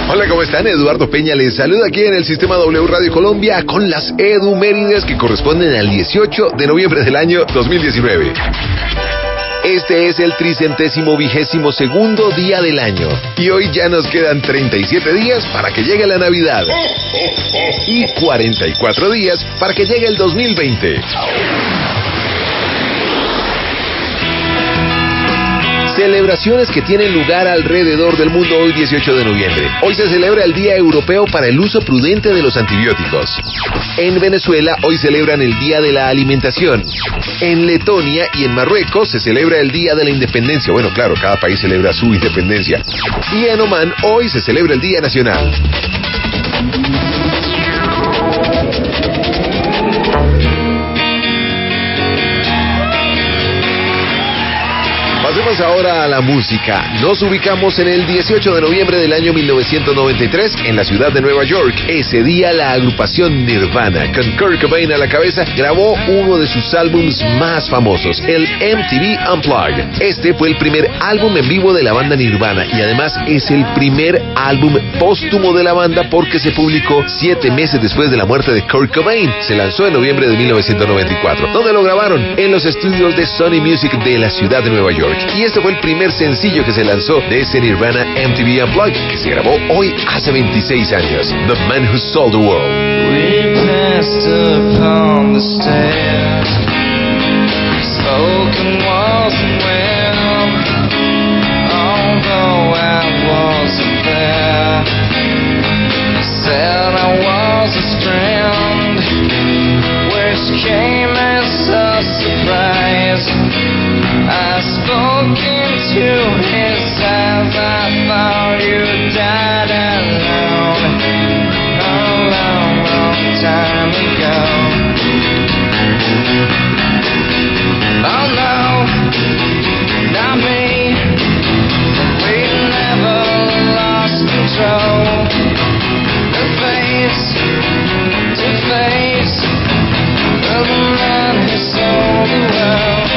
Hola, ¿cómo están? Eduardo Peña les saluda aquí en el Sistema W Radio Colombia con las Edumérides que corresponden al 18 de noviembre del año 2019. Este es el 322º día del año y hoy ya nos quedan 37 días para que llegue la Navidad y 44 días para que llegue el 2020. Celebraciones que tienen lugar alrededor del mundo hoy 18 de noviembre. Hoy se celebra el Día Europeo para el Uso Prudente de los Antibióticos. En Venezuela hoy celebran el Día de la Alimentación. En Letonia y en Marruecos se celebra el Día de la Independencia. Bueno, claro, cada país celebra su independencia. Y en Omán hoy se celebra el Día Nacional. Pasemos ahora a la música. Nos ubicamos en el 18 de noviembre del año 1993 en la ciudad de Nueva York. Ese día la agrupación Nirvana, con Kurt Cobain a la cabeza, grabó uno de sus álbumes más famosos, el MTV Unplugged. Este fue el primer álbum en vivo de la banda Nirvana y además es el primer álbum póstumo de la banda porque se publicó 7 meses después de la muerte de Kurt Cobain. Se lanzó en noviembre de 1994. ¿Dónde lo grabaron? En los estudios de Sony Music de la ciudad de Nueva York. Y este fue el primer sencillo que se lanzó de ese Nirvana MTV Unplugged, que se grabó hoy hace 26 años. The Man Who Sold the World. We passed upon the stairs, spoken wasn't well, although I wasn't there. Said I was a strand, which came as a surprise. I spoke into his eyes, I thought you died alone, a long, long time ago. Oh no, not me, we never lost control. The face to face of the man who sold the world.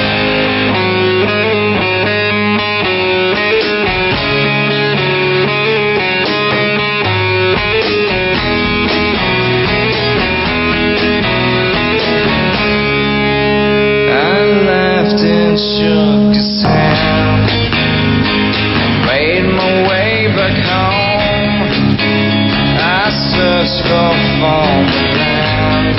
Shook his hand, made my way back home. I searched for foreign land.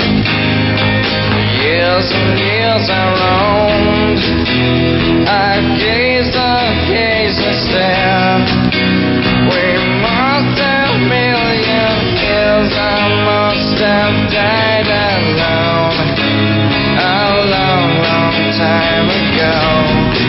Years and years I roamed. I gazed and stared. We must have million years. I must have died alone a long, long time ago.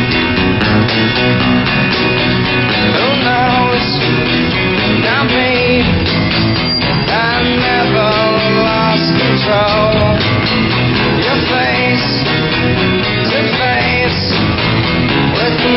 Who knows? Not me. I never lost control. Your face to face with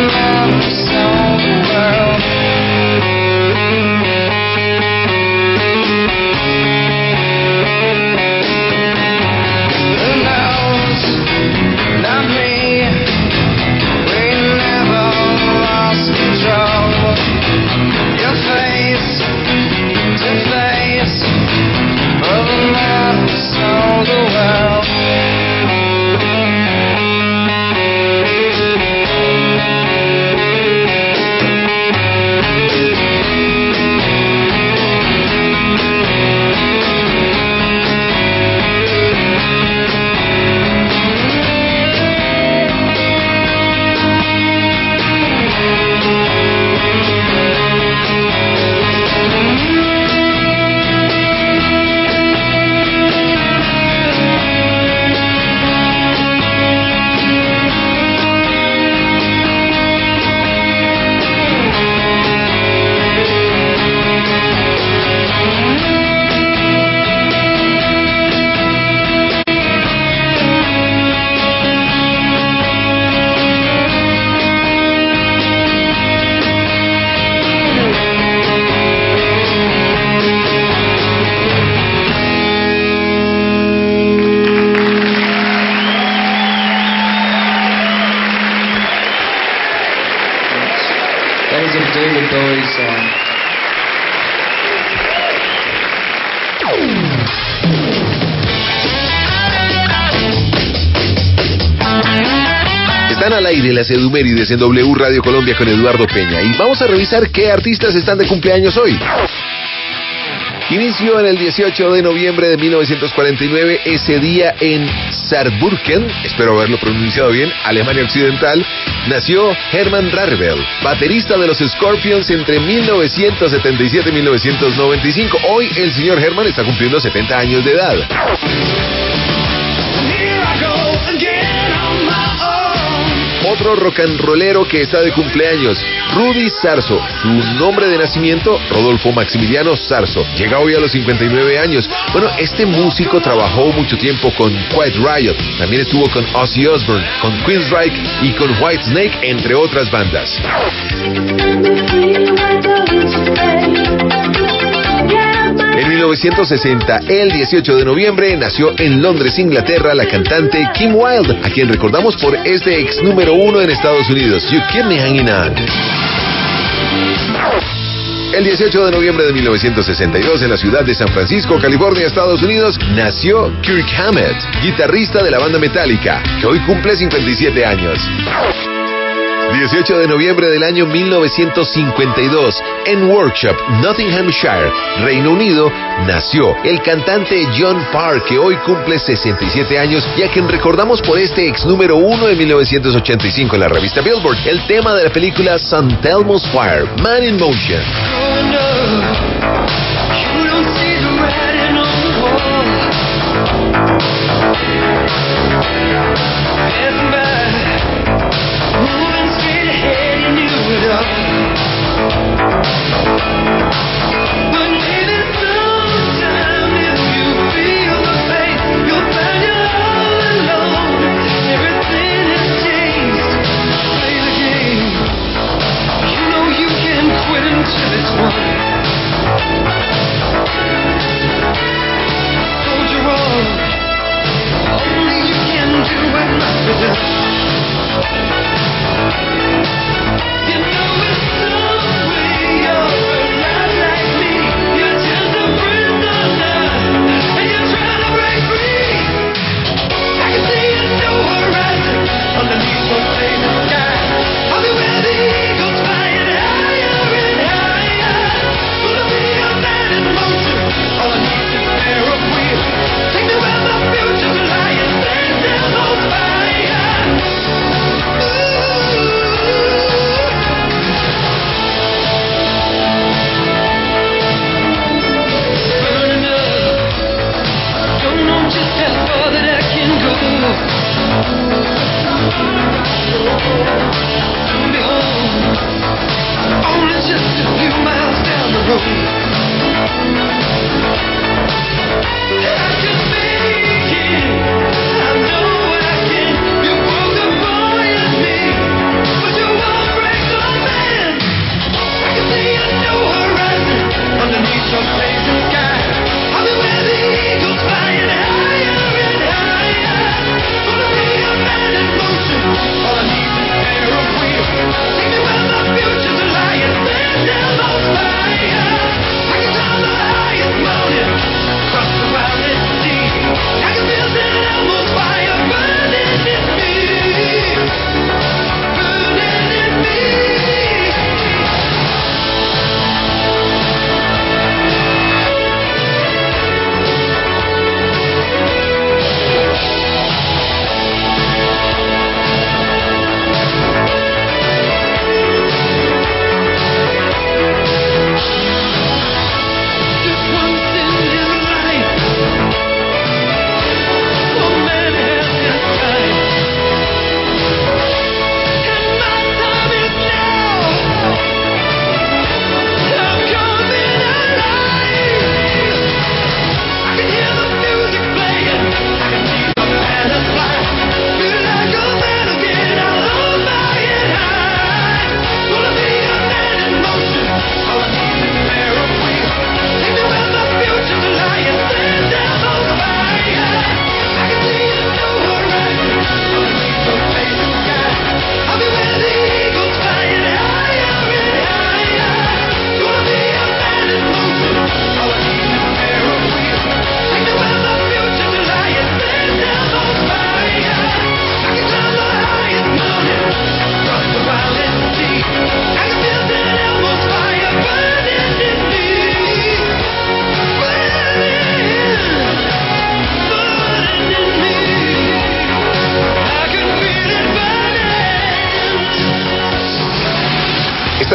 al aire las Edumérides en W Radio Colombia con Eduardo Peña y vamos a revisar qué artistas están de cumpleaños hoy. Inició en el 18 de noviembre de 1949, ese día en Saarbrücken, espero haberlo pronunciado bien, Alemania Occidental, nació Hermann Rarebell, baterista de los Scorpions entre 1977 y 1995. Hoy el señor Hermann está cumpliendo 70 años de edad. Otro rock and rollero que está de cumpleaños, Rudy Sarzo. Su nombre de nacimiento, Rodolfo Maximiliano Sarzo. Llega hoy a los 59 años. Bueno, este músico trabajó mucho tiempo con Quiet Riot. También estuvo con Ozzy Osbourne, con Queensryche y con Whitesnake, entre otras bandas. En 1960, el 18 de noviembre, nació en Londres, Inglaterra, la cantante Kim Wilde, a quien recordamos por este ex número 1 en Estados Unidos, You Keep Me Hanging On. El 18 de noviembre de 1962, en la ciudad de San Francisco, California, Estados Unidos, nació Kirk Hammett, guitarrista de la banda Metallica, que hoy cumple 57 años. 18 de noviembre del año 1952, en Workshop, Nottinghamshire, Reino Unido, nació el cantante John Parr, que hoy cumple 67 años y a quien recordamos por este ex número 1 de 1985 en la revista Billboard, el tema de la película St. Elmo's Fire, Man in Motion. This one.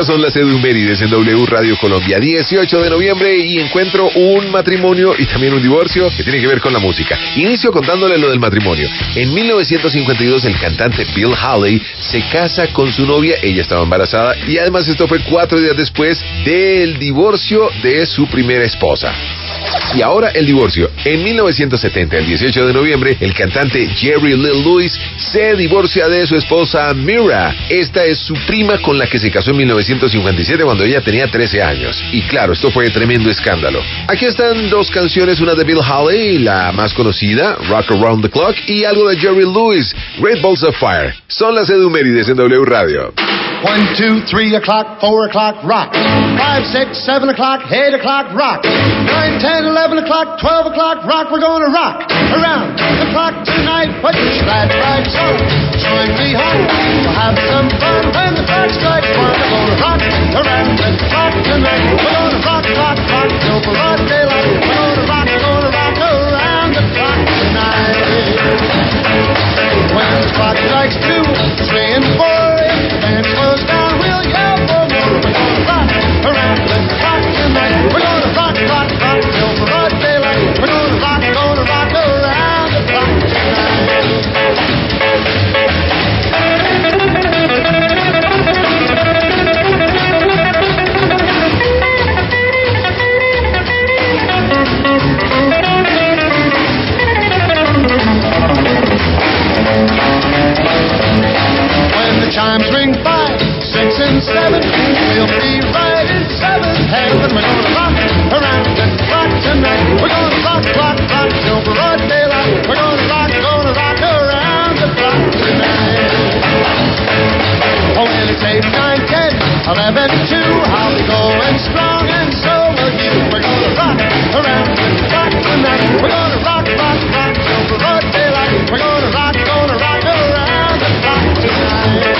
Estas son las edumérides en W Radio Colombia. 18 de noviembre y encuentro un matrimonio y también un divorcio que tiene que ver con la música. Inicio contándole lo del matrimonio. En 1952 el cantante Bill Haley se casa con su novia, ella estaba embarazada y además esto fue 4 días después del divorcio de su primera esposa. Y ahora el divorcio. En 1970, el 18 de noviembre, el cantante Jerry Lee Lewis se divorcia de su esposa Mira. Esta es su prima con la que se casó en 1957 cuando ella tenía 13 años. Y claro, esto fue tremendo escándalo. Aquí están dos canciones, una de Bill Haley, la más conocida, Rock Around the Clock, y algo de Jerry Lewis, Great Balls of Fire. Son las edumérides en W Radio. 1, 2, 3 o'clock, 4 o'clock, rock. 5, 6, 7 o'clock, 8 o'clock, rock. 9, 10, 11 o'clock, 12 o'clock, rock. We're gonna rock around the clock tonight. Put your glad rags on, join me home. We'll have some fun when the clock strikes 1. We're gonna rock around the clock tonight. We're gonna rock, rock, rock till broad daylight. We're gonna rock around the clock tonight. When the clock strikes 2, 3, and 4, if the band slows down, we'll yell for more. We're gonna rock around the clock tonight. We're gonna rock, rock, rock till broad daylight. We're gonna rock around the clock tonight. When the chimes ring 5, 6, and 7, we'll be right in 7th heaven. We're gonna rock around the clock tonight. We're gonna rock, rock, rock till broad daylight. We're gonna rock around the clock tonight. Oh, when it's 8, 9, 10, 11, 2, I'll be going strong and so will you. We're gonna rock around the clock tonight. We're gonna rock, rock, rock till broad daylight. We're gonna rock around the clock tonight.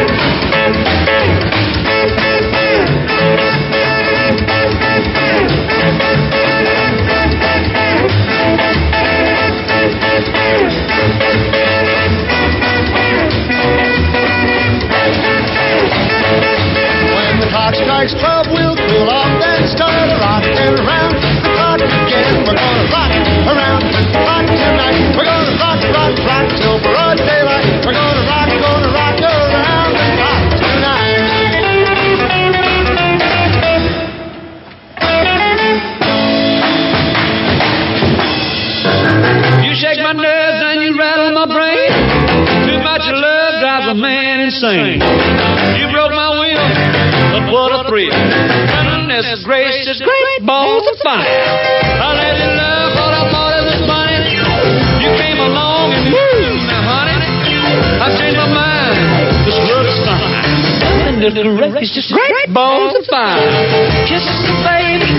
When the clock strikes 12, we'll cool off and start rocking around the clock again. We're gonna rock around the clock tonight. We're gonna rock, rock, rock till broad daylight. We're gonna rock around the clock tonight. You shake my nerves and you rattle my brain. Too much love drives a man insane. You broke my will, but what a thrill. Goodness gracious, great balls of fire. I let you love what I thought it was funny. You came along and woo, now honey, I changed my mind. This love is fine. Goodness gracious, great balls of fire. Kisses, baby.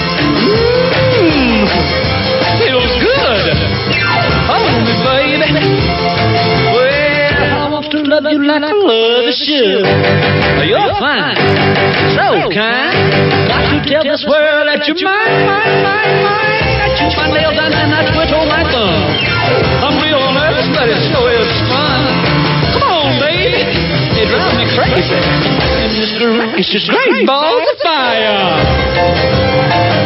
Feels good. Hold me, baby. Well, I want to love you like I love you should. You're fine, so kind. Got to tell this world that you're mine. I chew my nails and then I twiddle my thumb. I'm real nervous, but it sure is fun. Come on, baby. It drives me crazy. It's just great balls of fire.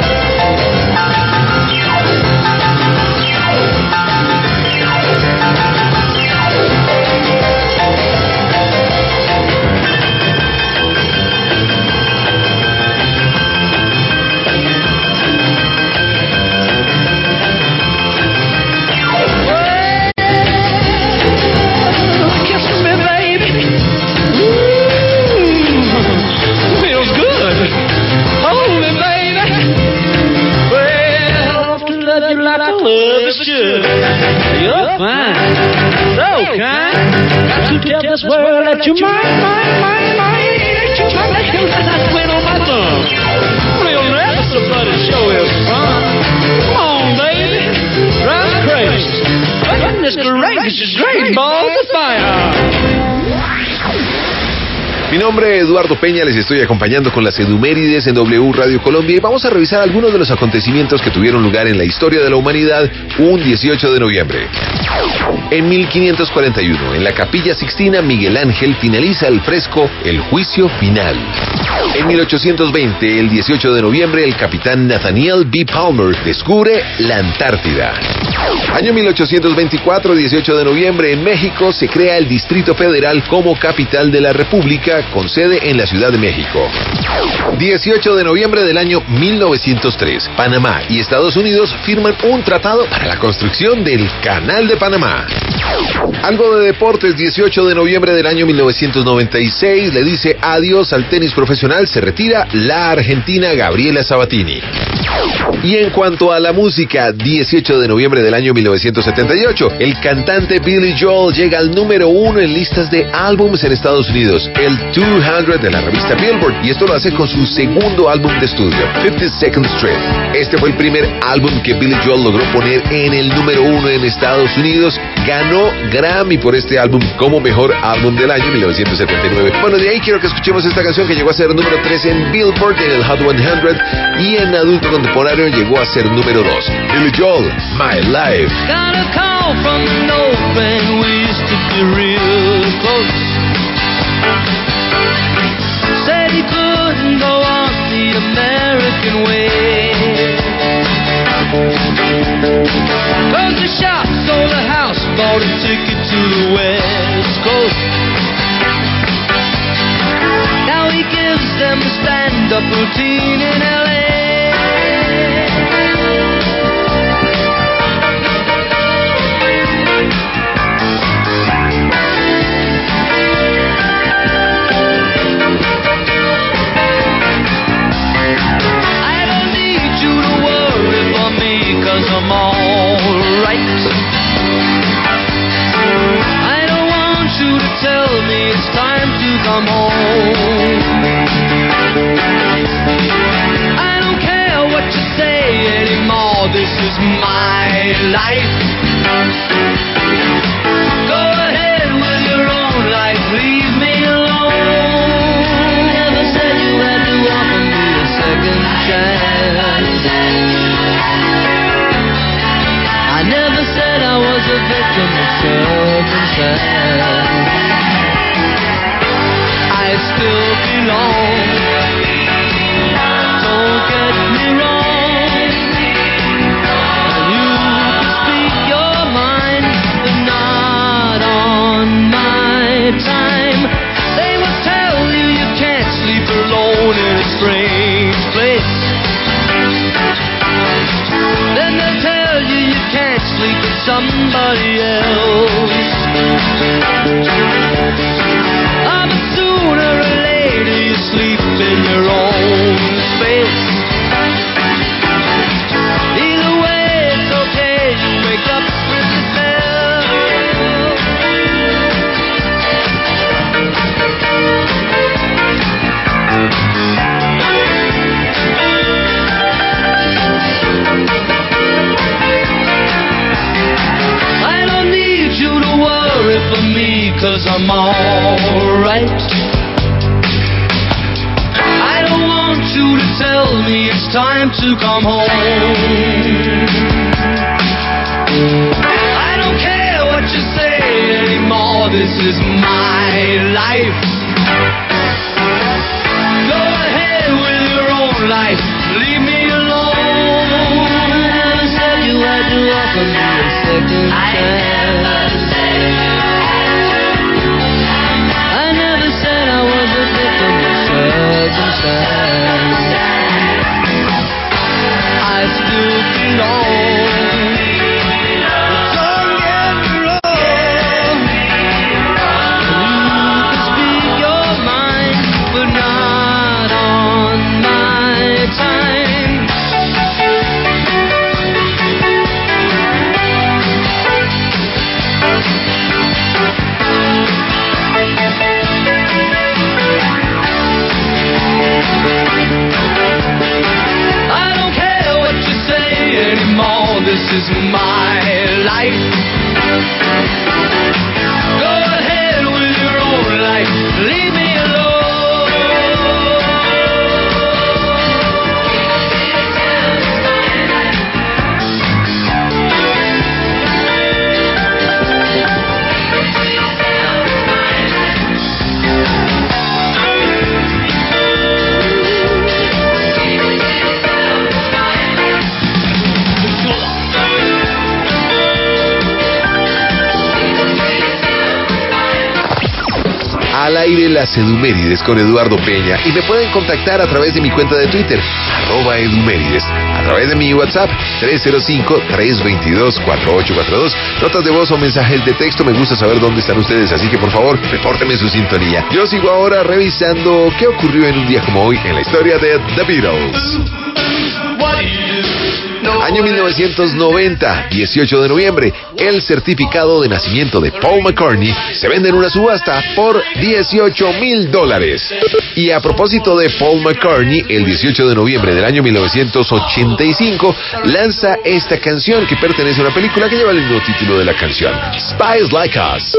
You're fine, so kind. Got to tell this world that you're mine. That you're my nails and I twiddle my thumb. Real nervous, but it sure is fun. Come on, baby, drive me crazy. Goodness gracious, great balls of fire. Mi nombre es Eduardo Peña, les estoy acompañando con las Edumérides en W Radio Colombia y vamos a revisar algunos de los acontecimientos que tuvieron lugar en la historia de la humanidad un 18 de noviembre. En 1541, en la Capilla Sixtina, Miguel Ángel finaliza el fresco El Juicio Final. En 1820, el 18 de noviembre, el capitán Nathaniel B. Palmer descubre la Antártida. Año 1824, 18 de noviembre, en México se crea el Distrito Federal como capital de la República, con sede en la Ciudad de México. 18 de noviembre del año 1903, Panamá y Estados Unidos firman un tratado para la construcción del Canal de Panamá. Algo de deportes, 18 de noviembre del año 1996, le dice adiós al tenis profesional, se retira la argentina Gabriela Sabatini. Y en cuanto a la música, 18 de noviembre del año 1978, el cantante Billy Joel llega al número 1 en listas de álbumes en Estados Unidos, el 200 de la revista Billboard, y esto lo hace con su segundo álbum de estudio, 52nd Street. Este fue el primer álbum que Billy Joel logró poner en el número 1 en Estados Unidos. Ganó Grammy por este álbum como mejor álbum del año 1979. Bueno, de ahí quiero que escuchemos esta canción que llegó a ser número 3 en Billboard, en el Hot 100, y en adulto contemporáneo llegó a ser número 2. Billy Joel, My Life. Got a call from an old friend, we used to be real close. Said he couldn't go on the American way. Closed the shop, sold the house, bought a ticket to the West Coast. Now he gives them a stand-up routine in L.A. I'm alright. I don't want you to tell me it's time to come home. I don't care what you say anymore, this is my life. Go ahead with your own life, leave me alone. Never said you had to offer me a second chance. I never said I was a victim of circumstance. I still belong. Don't get me wrong. You can speak your mind, but not on my time. They will tell you you can't sleep alone in a strange place. Then they'll tell you can't sleep with somebody else. But sooner or later you sleep in your own space. Either way it's okay, you wake up with the smell. I don't need you to worry for me, 'cause I'm alright. I don't want you to tell me it's time to come home. I don't care what you say anymore, this is my life. Go ahead with your own life, leave me alone. Never said you had to offer me a second chance. I never said I was a victim of circumstance. I still belong. Don't get me wrong. You can speak your mind, but not on my time. I don't care what you say anymore, this is my life. Go ahead with your own life, leave me alone. aire las Edumérides con Eduardo Peña y me pueden contactar a través de mi cuenta de Twitter, @Edumérides, a través de mi WhatsApp, 305-322-4842, notas de voz o mensajes de texto. Me gusta saber dónde están ustedes, así que por favor, repórtenme su sintonía. Yo sigo ahora revisando qué ocurrió en un día como hoy en la historia de The Beatles. Año 1990, 18 de noviembre, el certificado de nacimiento de Paul McCartney se vende en una subasta por $18,000. Y a propósito de Paul McCartney, el 18 de noviembre del año 1985 lanza esta canción que pertenece a una película que lleva el mismo título de la canción, Spies Like Us.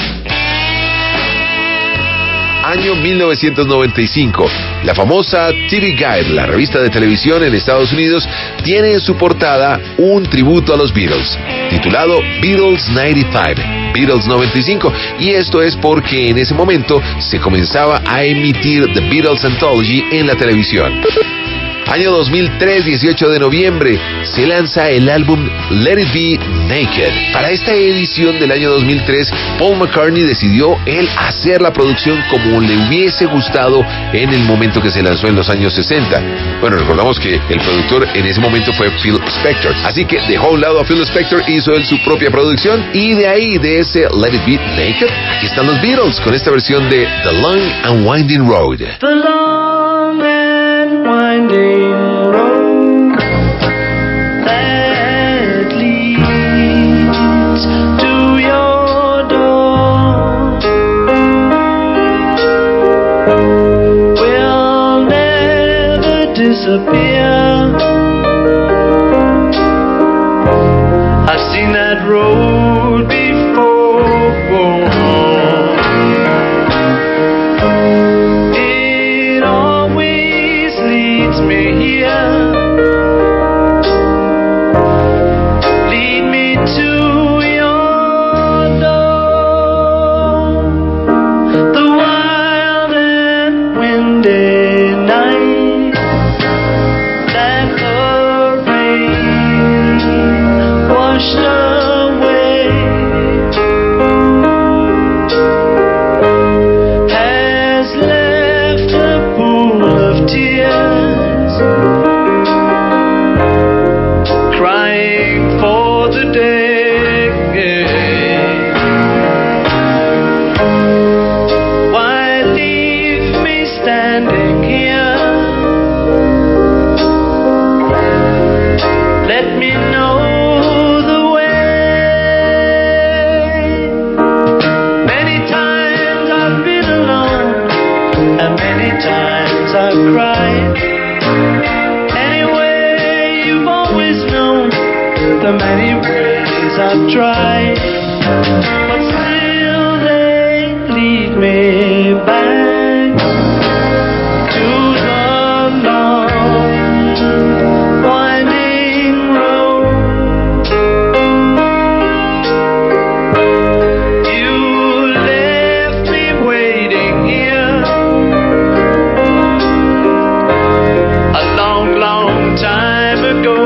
Año 1995. La famosa TV Guide, la revista de televisión en Estados Unidos, tiene en su portada un tributo a los Beatles, titulado Beatles 95, Beatles 95, y esto es porque en ese momento se comenzaba a emitir The Beatles Anthology en la televisión. Año 2003, 18 de noviembre, se lanza el álbum Let It Be Naked. Para esta edición del año 2003, Paul McCartney decidió él hacer la producción como le hubiese gustado en el momento que se lanzó en los años 60. Bueno, recordamos que el productor en ese momento fue Phil Spector, así que dejó a un lado a Phil Spector, hizo él su propia producción, y de ahí, de ese Let It Be Naked, aquí están los Beatles con esta versión de The Long and Winding Road. The long and winding road that leads to your door will never disappear. I've seen that road before.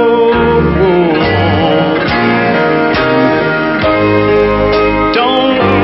Don't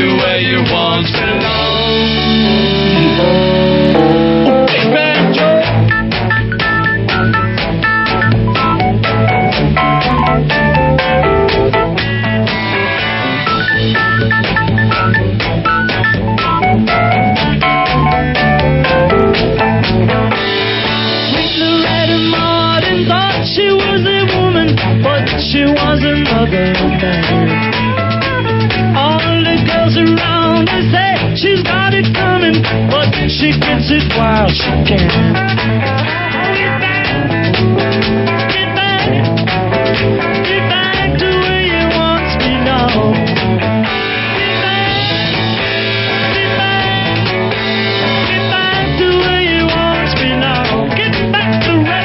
to where you once belonged. Big Bad Joe. She was a woman, but she was a mother man. All the girls around her say she's got it coming, but she gets it while she can. Get back, get back, get back to where you once belonged. Get back, get back, get back to where you once belonged. Get back to where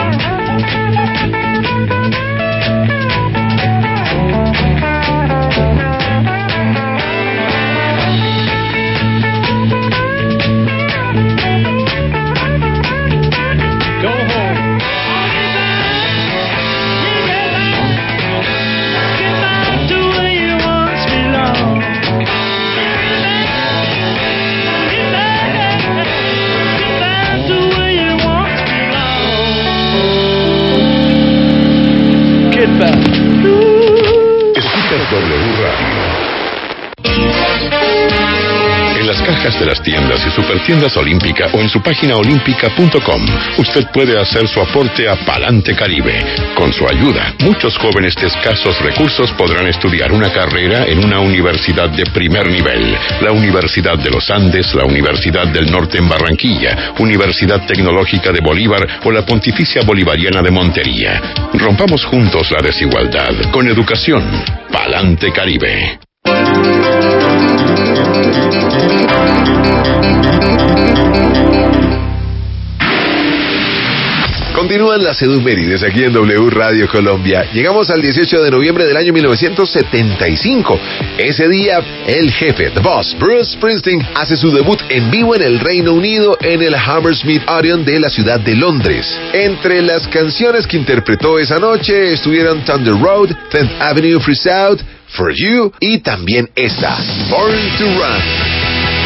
Escuchas W Radio. En las cajas de las tiendas y supertiendas Olímpica o en su página olímpica.com, usted puede hacer su aporte a Palante Caribe. Con su ayuda, muchos jóvenes de escasos recursos podrán estudiar una carrera en una universidad de primer nivel. La Universidad de los Andes, la Universidad del Norte en Barranquilla, Universidad Tecnológica de Bolívar o la Pontificia Bolivariana de Montería. Rompamos juntos la desigualdad. Con educación, Palante Caribe. Continúan las edumérides aquí en W Radio Colombia. Llegamos al 18 de noviembre del año 1975. Ese día, el jefe, The Boss, Bruce Springsteen, hace su debut en vivo en el Reino Unido en el Hammersmith Odeon de la ciudad de Londres. Entre las canciones que interpretó esa noche estuvieron Thunder Road, 10th Avenue Freeze Out, For You y también esta, Born to Run.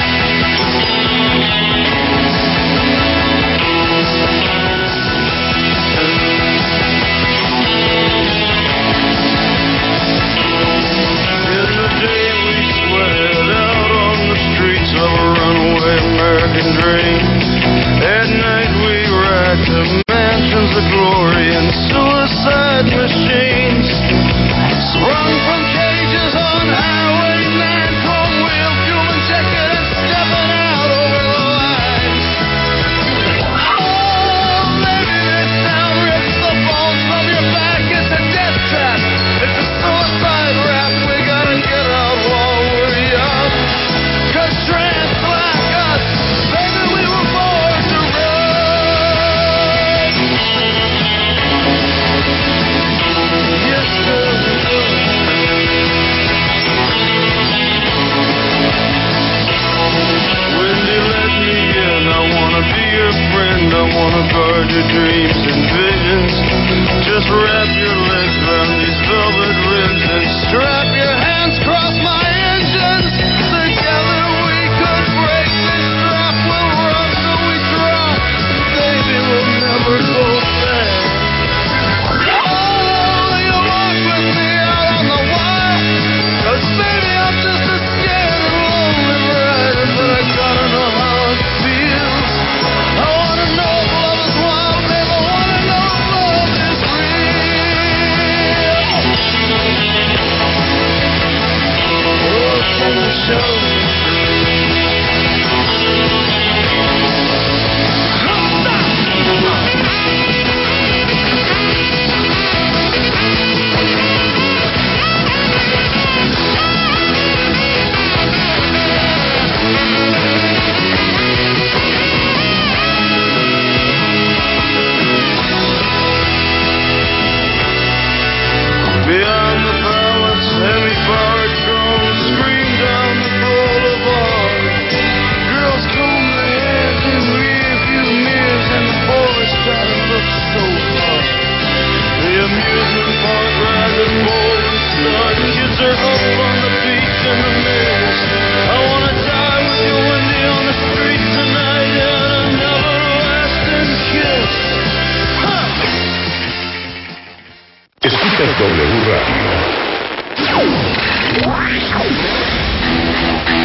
Dream. At night we ride to mansions of glory and suicide machines, sprung from cages on Highway 9, chrome wheel, fuel injected and stepping out over the lines. Oh, baby, this town rips the bones from your back. It's a death trap. It's a suicide rap. We gotta get out while we're young, 'cause tramps like us, baby, we were born to run. Yes, sir, we were. Wendy, let me in. I wanna be your friend. I wanna guard your dreams and visions. Just wrap your legs around these velvet rims and strap your hands across my engines. Together we could break this strap. We'll run till we drop. Baby, we'll never go back. Oh, you walk with me out on the wire, 'cause baby, I'm just a scared and lonely rider, but I gotta know how it feels. I wanna know if love is wild, baby, I wanna know if love is real. Oh, can you show me? Beyond the palace, heavy-powered drones scream down the road.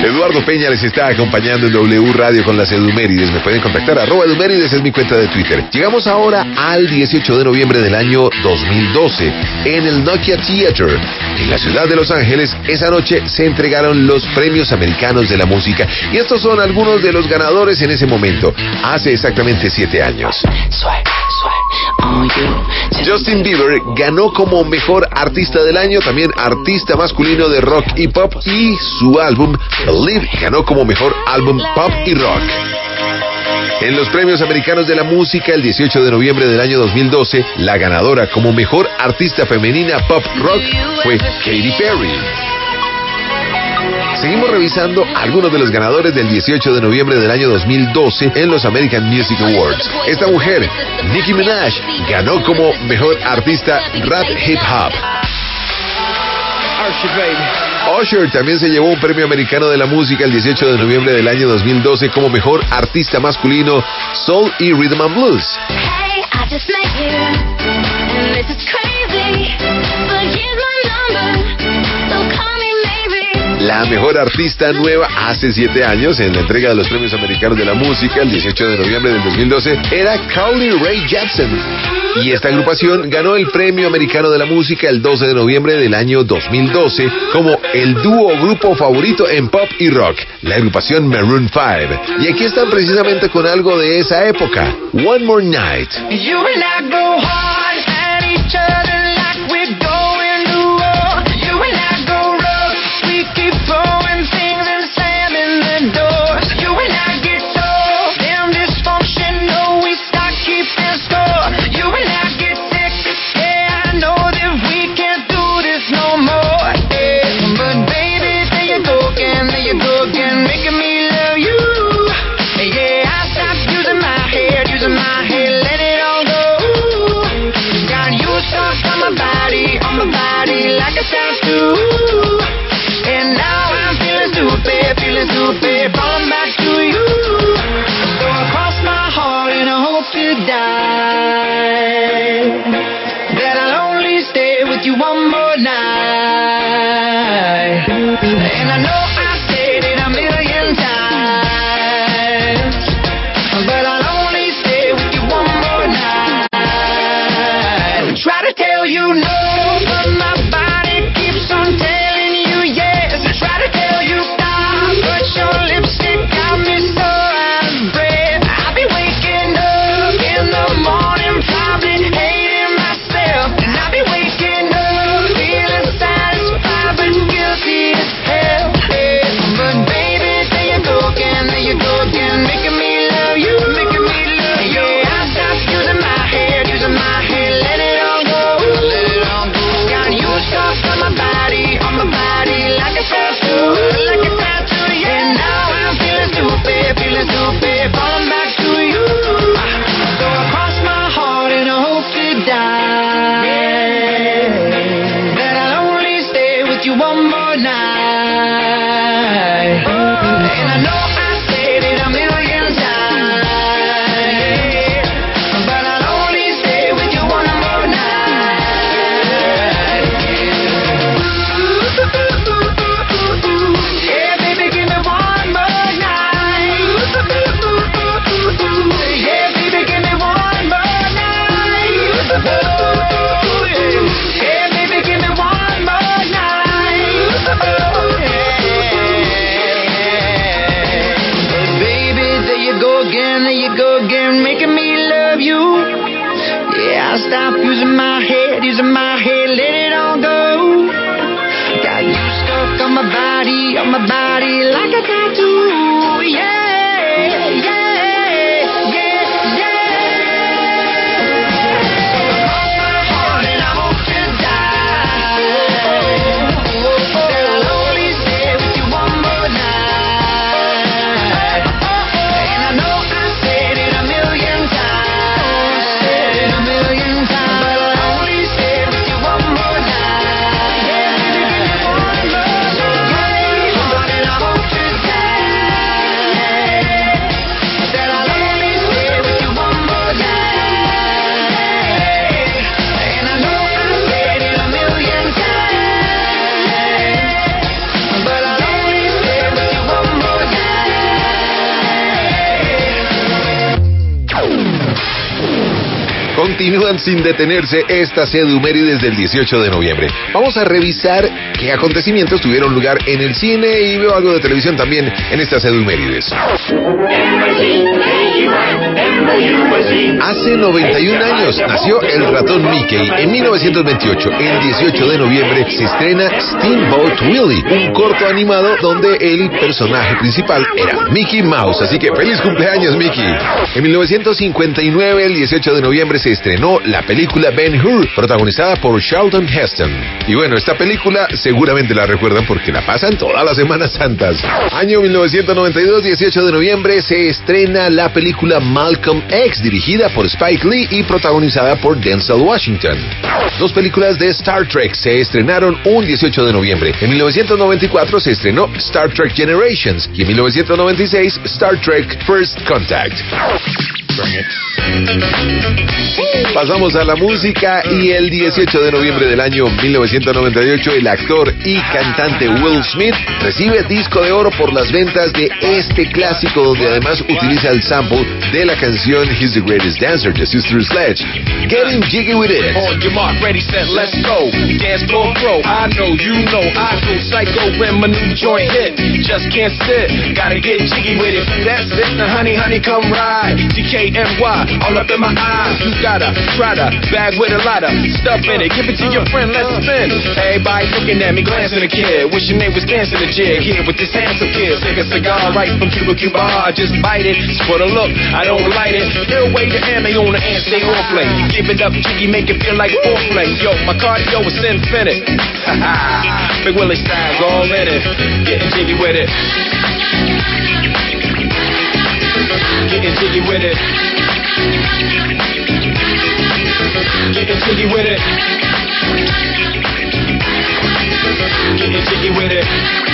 Eduardo Peña les está acompañando en W Radio con las Edumérides. Me pueden contactar, @Edumérides es mi cuenta de Twitter. Llegamos ahora al 18 de noviembre del año 2012, en el Nokia Theater, en la ciudad de Los Ángeles. Esa noche se entregaron los premios americanos de la música, y estos son algunos de los ganadores en ese momento, hace exactamente 7 años. Justin Bieber ganó como mejor artista del año, también artista masculino de rock y pop, y su álbum Believe ganó como mejor álbum pop y rock. En los premios americanos de la música, el 18 de noviembre del año 2012, la ganadora como mejor artista femenina pop rock fue Katy Perry. Seguimos revisando algunos de los ganadores del 18 de noviembre del año 2012 en los American Music Awards. Esta mujer, Nicki Minaj, ganó como mejor artista rap hip hop. Usher también se llevó un premio americano de la música el 18 de noviembre del año 2012 como mejor artista masculino soul y rhythm and blues. Hey, I just met you, and this is crazy, but here's my number, so call me maybe. La mejor artista nueva hace 7 años en la entrega de los premios americanos de la música el 18 de noviembre del 2012 era Carly Rae Jepsen. Y esta agrupación ganó el premio americano de la música el 12 de noviembre del año 2012 como el dúo grupo favorito en pop y rock, la agrupación Maroon 5. Y aquí están precisamente con algo de esa época, One More Night. You and I go hard at each other like we're going to war. You and I go rough, we keep throwing things and slamming the doors. You and I get so damn dysfunctional, we start keeping score. You and I get sick, yeah, I know that we can't do this no more. Yeah. But baby, there you go again, making me love you. Yeah, I stopped using my head, let it all go. Got you stuck on my body like a tattoo. And now I'm feeling stupid, falling back to you. So I cross my heart and I hope to die, that I'll only stay with you one more night. And I know I said it a million times, but I'll only stay with you one more night. Try to tell you no, but my body keeps on telling you yes. Try to tell you stop, but your lipstick got me so out of breath. I'll be waking up in the morning, probably hating myself. And I'll be waking up feeling satisfied, but guilty as hell. But baby, there you go again, making me love you, Yeah, I stopped using my head, let it all go. Got you stuck on my body like a tattoo, Yeah, now I'm feeling stupid, falling back to you. So I cross my heart and I hope to die, that I'll only stay with you one more night. And I know I said it a million times, but I'll only stay with you one more night. Yeah, baby, give me one more night. Yeah, baby, give me one more night. Yeah, baby, give me one more night. Baby, there you go again, making me love you. Yeah, I stopped using my head, let it all go. Got you stuck on my body like a tattoo. Yeah, cross my heart and I hope to die, that I'll only stay with you one more night. And I know I said it a million times, but I'll only stay with you one more night. Yeah, baby, give me one more night. Cross my heart and I hope to die. continúan sin detenerse estas edumérides del 18 de noviembre. Vamos a revisar qué acontecimientos tuvieron lugar en el cine y veo algo de televisión también en estas edumérides. Hace 91 años nació el ratón Mickey. En 1928, el 18 de noviembre, se estrena Steamboat Willie, un corto animado donde el personaje principal era Mickey Mouse. Así que feliz cumpleaños, Mickey. En 1959, el 18 de noviembre, se estrenó la película Ben-Hur, protagonizada por Charlton Heston. Y bueno, esta película seguramente la recuerdan porque la pasan todas las Semanas Santas. Año 1992, 18 de noviembre, se estrena la película Malcolm X, dirigida por Spike Lee y protagonizada por Denzel Washington. Dos películas de Star Trek se estrenaron un 18 de noviembre. En 1994 se estrenó Star Trek Generations y en 1996 Star Trek First Contact. Pasamos a la música y el 18 de noviembre del año 1998 el actor y cantante Will Smith recibe disco de oro por las ventas de este clásico, donde además utiliza el sample de la canción He's the Greatest Dancer de Sister Sledge. Getting Jiggy With It. On your mark, ready, set, let's go. Dance floor pro, I know, you know, I go psycho when my new joint hit. Just can't sit, gotta get jiggy with it. That's it, now honey, honey, come ride. DKNY, all up in my eyes. You gotta try to bag with a lot of stuff in it. Give it to your friend, let's spin. Everybody looking at me, glancing at the kid. Wishing they was dancing a jig here with this handsome kid. Take a cigar right from Cuba Cuba. Just bite it, it's for the look, I don't light it. Ill way to ammo on the hand, stay on play. Give it up, jiggy, make it feel like foreplay. Yo, my cardio is infinite. Big Willie style's all in it. Getting jiggy with it. Getting jiggy with it. Getting jiggy with it. Getting jiggy with it.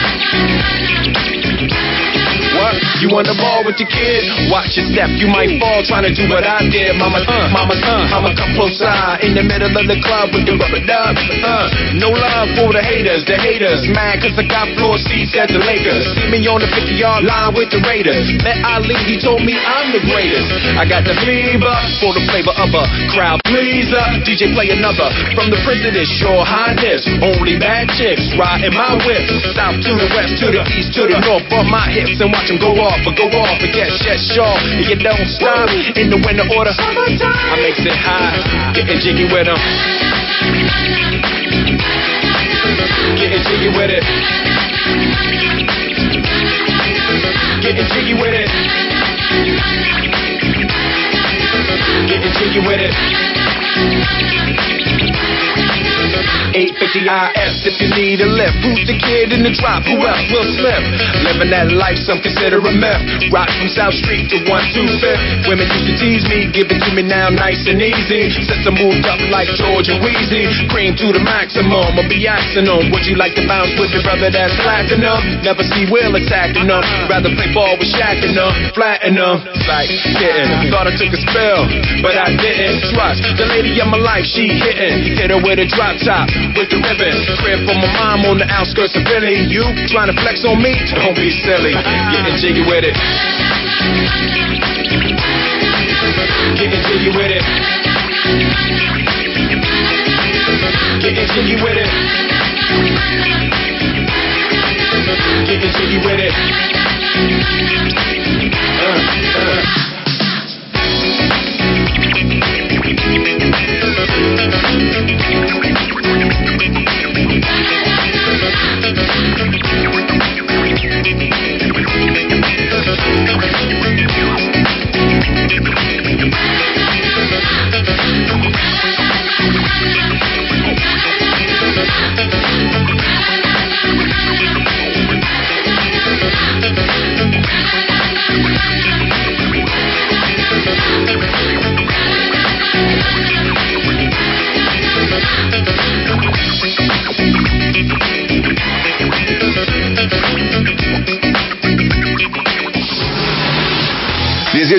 What? You on the ball with your kid? Watch your step, you might fall trying to do what I did. Mama, come close side in the middle of the club with the rubber dub. No love for the haters mad cause I got floor seats at the Lakers. See me on the 50-yard line with the Raiders. Met Ali, he told me I'm the greatest. I got the fever for the flavor of a crowd pleaser. DJ play another from the president, Your Highness. Only bad chicks riding my whip. South to the west, to the east, to the north, on my hips and watch them go off and get shit sharp. And you don't stop in the winter order. I makes it high, getting jiggy with them. Getting jiggy with it. Getting jiggy with it. Getting jiggy with it. 850 IS if you need a lift. Who's the kid in the drop? Who else? Will Smith. Living that life, some consider a myth. Rock from South Street to 125th. Women used to tease me, give it to me now nice and easy. Since I moved up like George and Wheezy, cream to the maximum, I'll be axing them. Would you like to bounce with your brother that's platinum? Never see Will attacking them. Rather play ball with Shaq and them, flatten them. Like, kidding. Thought I took a spill, but I didn't. Trust the lady of my life, she hitting. Hit her with a drop top. With the ribbon, crib for my mom on the outskirts of Philly. You trying to flex on me? Don't be silly. Getting jiggy with it. Getting jiggy with it. Getting jiggy with it. Getting jiggy with it.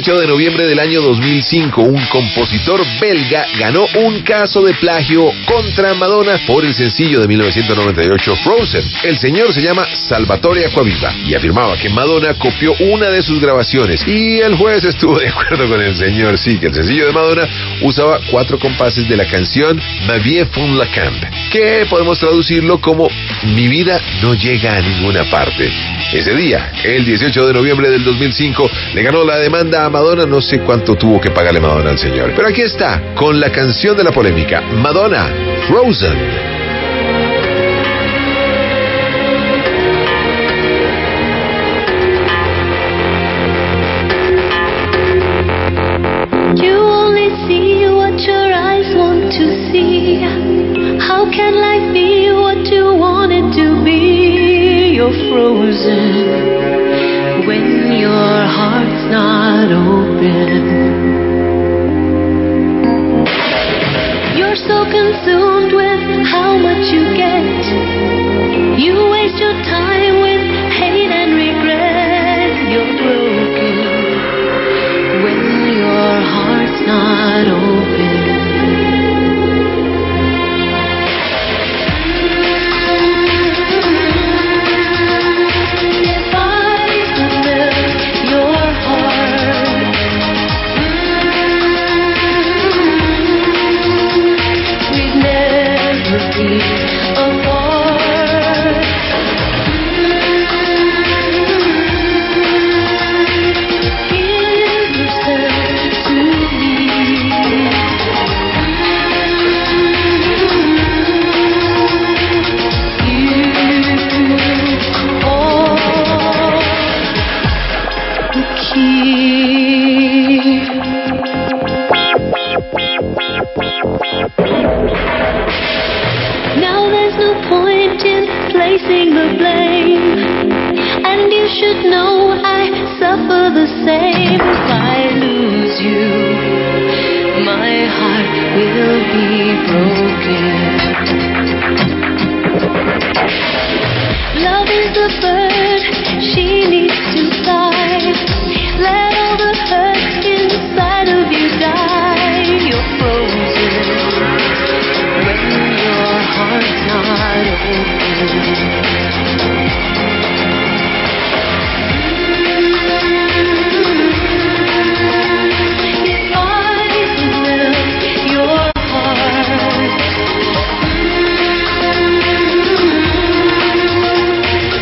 18 de noviembre del año 2005, un compositor belga ganó un caso de plagio contra Madonna por el sencillo de 1998 Frozen. El señor se llama Salvatore Acquaviva y afirmaba que Madonna copió una de sus grabaciones, y el juez estuvo de acuerdo con el señor. Sí, que el sencillo de Madonna usaba 4 compases de la canción Ma vie fond la camp, que podemos traducirlo como Mi vida no llega a ninguna parte. Ese día, el 18 de noviembre del 2005, le ganó la demanda a Madonna. No sé cuánto tuvo que pagarle Madonna al señor, pero aquí está, con la canción de la polémica, Madonna, Frozen. You only see what your eyes want to see. How can life be what you want it to be? You're frozen when your heart's not open. You're so consumed with how much you get. You waste your time with hate and regret. You're broken when your heart's not open. If I could melt your heart, we'd never be apart. Give yourself to me. You are the key. Now there's no point in placing the blame, and you should know I suffer the same. If I lose you, my heart will be broken. Love is a bird, she needs to fly. Let all the hurt inside of you die. You're frozen when your heart's not If I could melt your heart,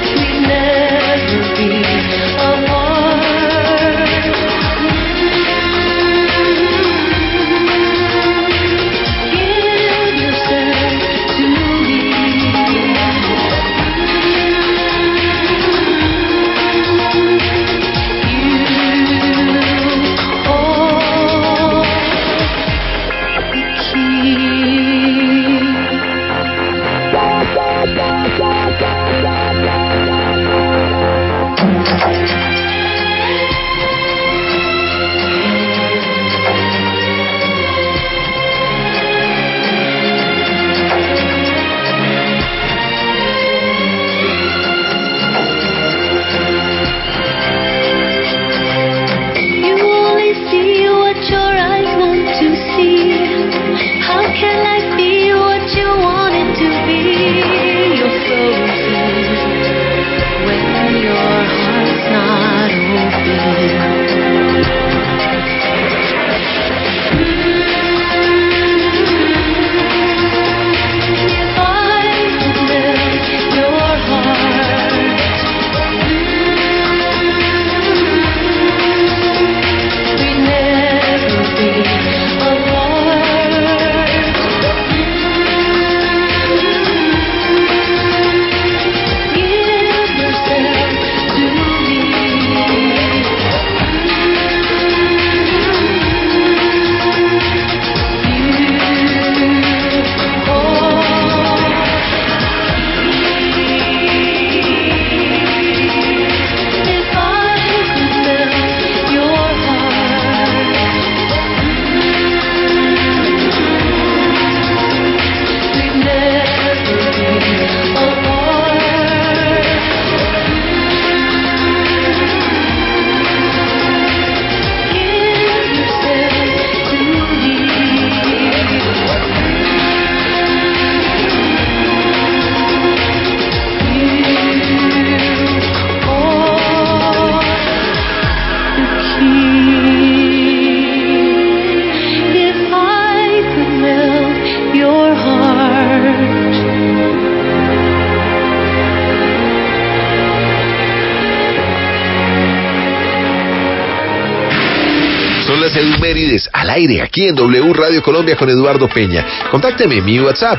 las Edumérides al aire aquí en W Radio Colombia con Eduardo Peña. Contácteme en mi WhatsApp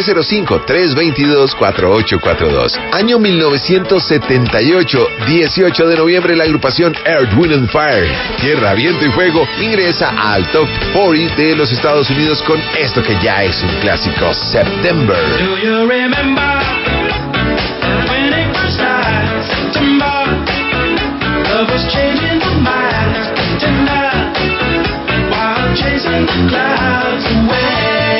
305-322-4842. Año 1978, 18 de noviembre, la agrupación Earth, Wind and Fire, Tierra, Viento y Fuego, ingresa al Top 40 de los Estados Unidos con esto que ya es un clásico, September. Do you remember when it first started? September, love was changing the minds, tender, while chasing the clouds away.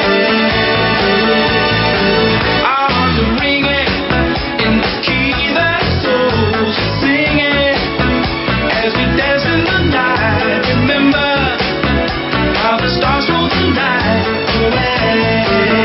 Our hearts are ringing in the key that souls are singing as we dance in the night. Remember how the stars roll the night away.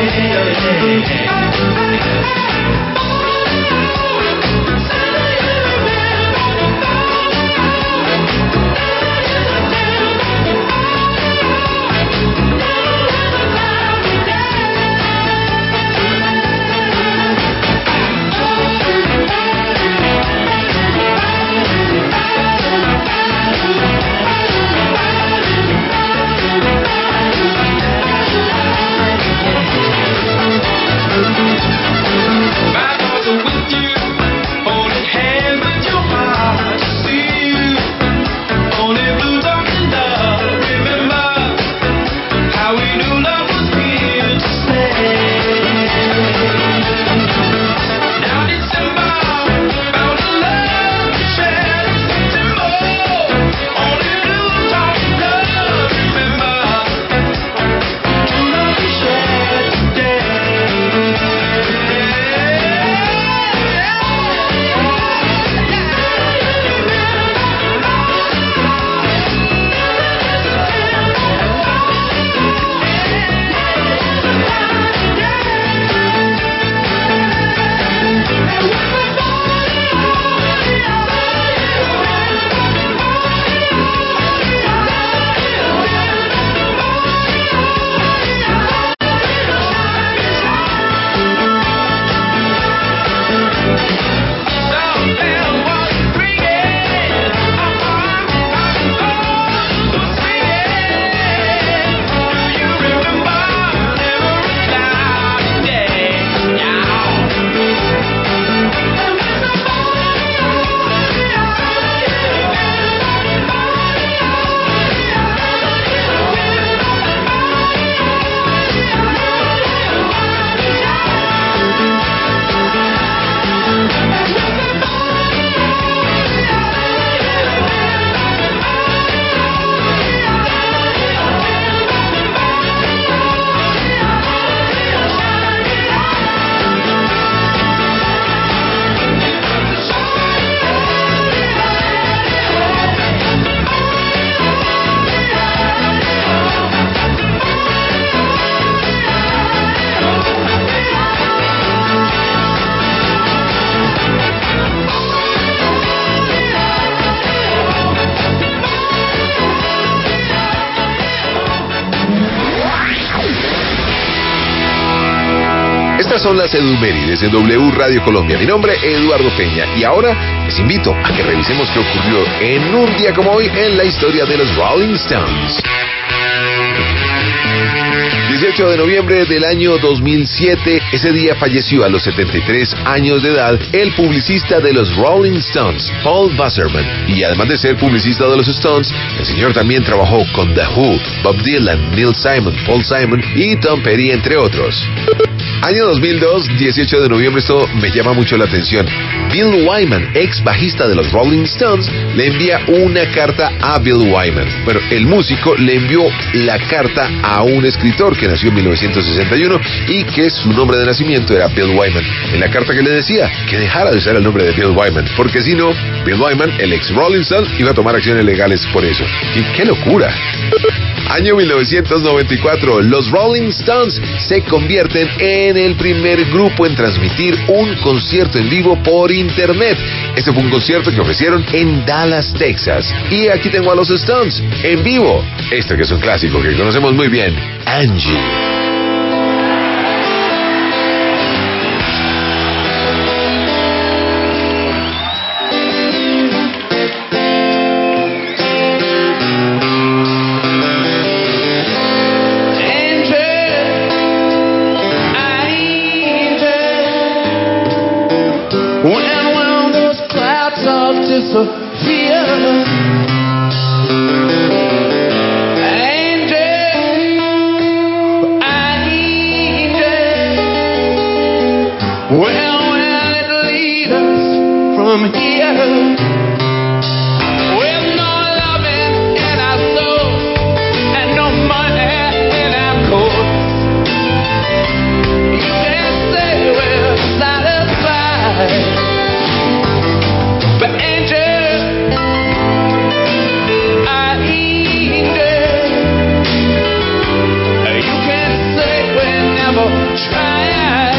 Estas son las Edumérides en W Radio Colombia. Mi nombre es Eduardo Peña y ahora les invito a que revisemos qué ocurrió en un día como hoy en la historia de los Rolling Stones. 18 de noviembre del año 2007, ese día falleció a los 73 años de edad el publicista de los Rolling Stones, Paul Wasserman. Y además de ser publicista de los Stones, el señor también trabajó con The Who, Bob Dylan, Neil Simon, Paul Simon y Tom Petty, entre otros. Año 2002, 18 de noviembre, esto me llama mucho la atención. Bill Wyman, ex bajista de los Rolling Stones, le envía una carta a Bill Wyman. Bueno, el músico le envió la carta a un escritor que nació en 1961 y que su nombre de nacimiento era Bill Wyman. En la carta que le decía que dejara de usar el nombre de Bill Wyman, porque si no, Bill Wyman, el ex Rolling Stone, iba a tomar acciones legales por eso. ¡Qué locura! Año 1994, los Rolling Stones se convierten en el primer grupo en transmitir un concierto en vivo por internet. Este fue un concierto que ofrecieron en Dallas, Texas. Y aquí tengo a los Stones en vivo. Este que es un clásico que conocemos muy bien, Angie. Where will it lead us from here? With no loving in our soul and no money in our coats. You can't say we're satisfied, but angel, you can't say we never tried.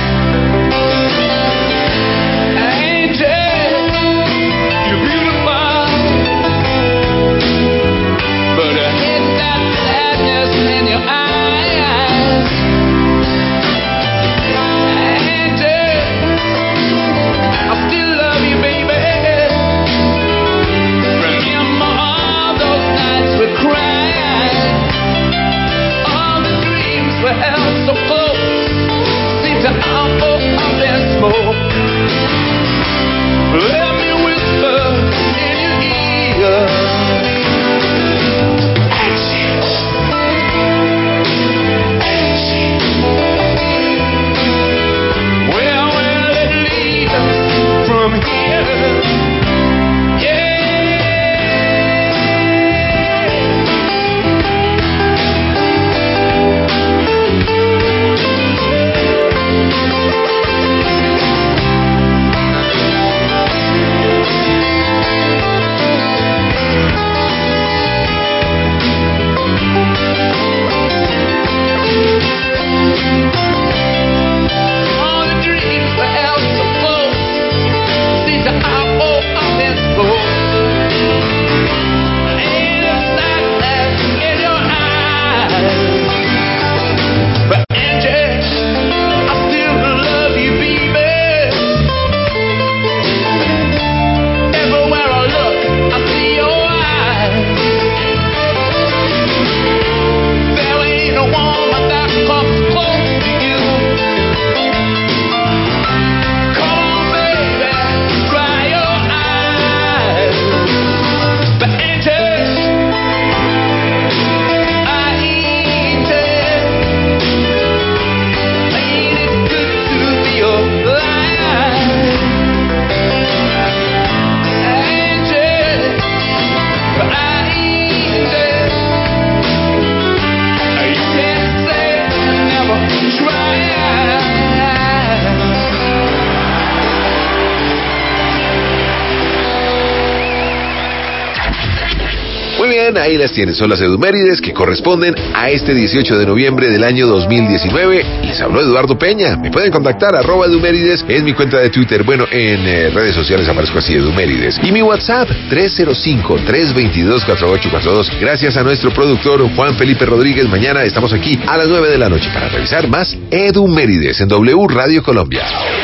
So close, seem to amble up in smoke. Let me whisper in your ear. Angie, Angie, where will it lead us from here? Ahí las tienen, son las Edumérides que corresponden a este 18 de noviembre del año 2019. Les habló Eduardo Peña. Me pueden contactar @Edumérides, es mi cuenta de Twitter. Bueno, en redes sociales aparezco así, Edumérides. Y mi WhatsApp, 305-322-4842. Gracias a nuestro productor Juan Felipe Rodríguez. Mañana estamos aquí a las 9 de la noche para revisar más Edumérides en W Radio Colombia.